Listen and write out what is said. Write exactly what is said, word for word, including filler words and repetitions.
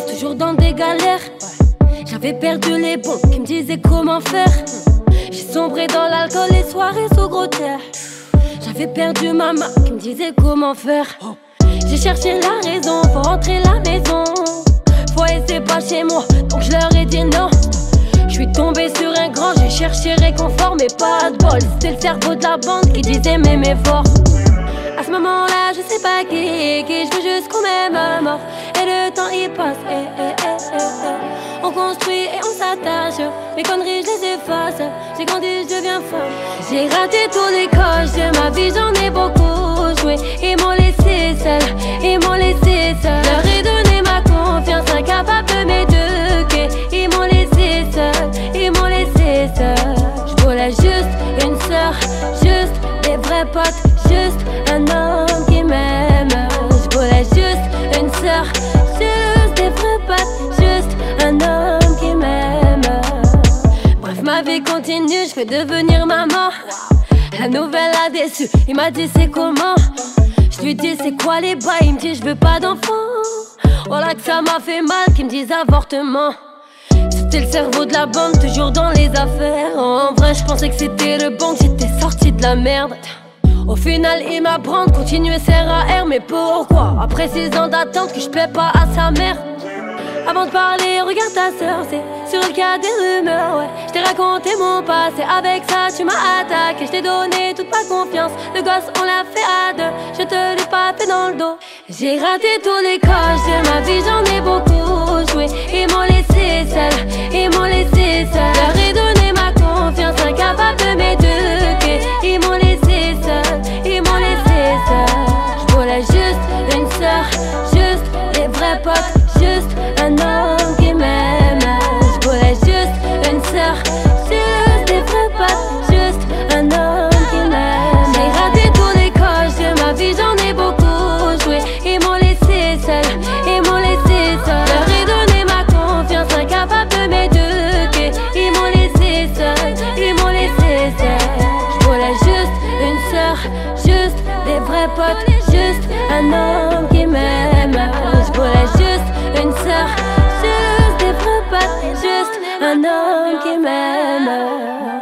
crise, toujours dans des galères. J'avais perdu les bons qui me disaient comment faire. J'ai sombré dans l'alcool, les soirées sous gros terre. J'avais perdu maman qui me disait comment faire. J'ai cherché la raison pour rentrer à la maison. Foyer c'est pas chez moi, donc je leur ai dit non. Je suis tombé sur un grand, j'ai cherché réconfort, mais pas de bol. C'était le cerveau de la bande qui disait m'aimer fort. À ce moment-là, je sais pas qui, qui je veux juste qu'on m'aime mort. Et le temps il passe, eh, eh, eh, eh, eh. On construit et on s'attache. Mes conneries, je les efface. J'ai grandi, je deviens femme. J'ai raté tous les coches de ma vie, j'en ai beaucoup joué. Ils m'ont laissé seule, ils m'ont laissé seule. Leur ai donné ma confiance, incapable de m'éduquer. Ils m'ont laissé seule, ils m'ont laissé seule. Je voulais juste une sœur, juste des vrais potes, juste un homme qui m'aime. Je voulais juste une sœur, juste des vrais potes, juste un homme qui m'aime. Bref, ma vie continue, je vais devenir maman. La nouvelle a déçu, il m'a dit c'est comment. Je lui dis c'est quoi les bails, il me dit je veux pas d'enfant. Voilà que ça m'a fait mal, qu'ils me disent avortement. C'était le cerveau de la bande, toujours dans les affaires. En vrai je pensais que c'était le bon, que j'étais sorti de la merde. Au final il m'apprend de continuer S R A R. Mais pourquoi, après six ans d'attente, que je plais pas à sa mère? Avant de parler, regarde ta soeur, c'est sur le cas des rumeurs, ouais. Je t'ai raconté mon passé, avec ça tu m'as attaqué. Je t'ai donné toute ma confiance, le gosse on l'a fait à deux. Je te l'ai pas fait dans le dos. J'ai raté tous les coches de ma vie, j'en ai beaucoup joué. Ils m'ont laissé seule, ils m'ont laissé seule. Leur ai donné ma confiance, incapable de m'éduquer. Ils m'ont laissé seule, ils m'ont laissé seule. Je voulais juste une sœur, juste des vrais potes, juste un homme qui m'aime. Je voulais juste une sœur, juste des vrais potes, juste un homme qui m'aime. J'ai raté tous les coches de ma vie, j'en ai beaucoup joué. Ils m'ont laissé seule, ils m'ont laissé seule. Leur ai donné ma confiance, incapable de m'éduquer. Ils m'ont laissé seule, ils m'ont laissé seule. Je voulais juste une sœur, juste des vrais potes, juste un homme qui m'aime. Je voulais juste une sœur, juste des vrais potes, juste un homme qui m'aime.